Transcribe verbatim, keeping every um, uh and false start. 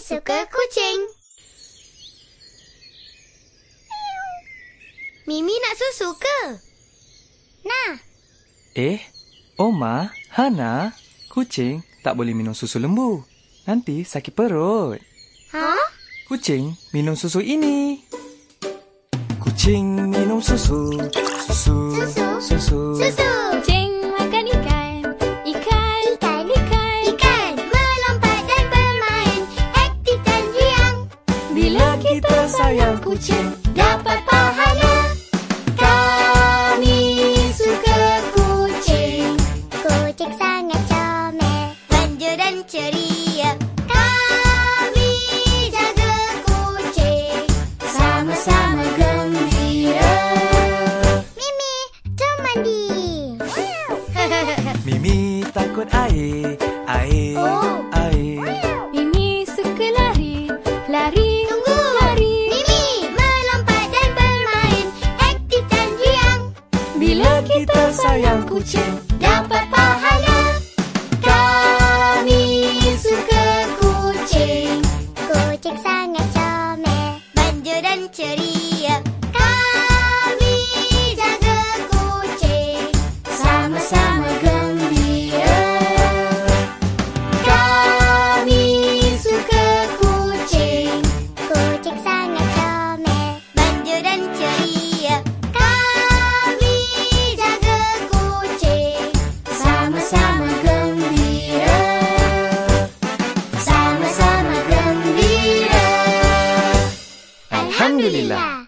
suka kucing. Mimi nak susu ke? Nah. Eh, Oma, Hana, kucing tak boleh minum susu lembu. Nanti sakit perut. Ha? Kucing minum susu ini. Kucing minum susu. Susu. Susu. Susu. Susu. Kucing makan ikan. Ikan. Ikan. Ikan. Ikan. Melompat dan bermain. Aktif dan riang. Bila kita sayang kucing, Dapat pahala. Kami suka kucing. Kucing sangat comel, manja dan ceria. Kami jaga kucing, sama-sama gembira. Mimi, jom mandi. Mimi takut air. Air. Oh. Air. Mimi suka lari. Lari. Tunggu. Lari. Mimi, melompat dan bermain. Aktif dan riang. Bila kita sayang kucing, Dapat pahala. Kami suka kucing. Kucing sangat comel, manja dan ceria. Kami jaga kucing, sama-sama gembira. Kami suka kucing. Kucing sangat comel, manja dan ceria. Kami jaga kucing, sama-sama gembira. Sama-sama gembira. Alhamdulillah.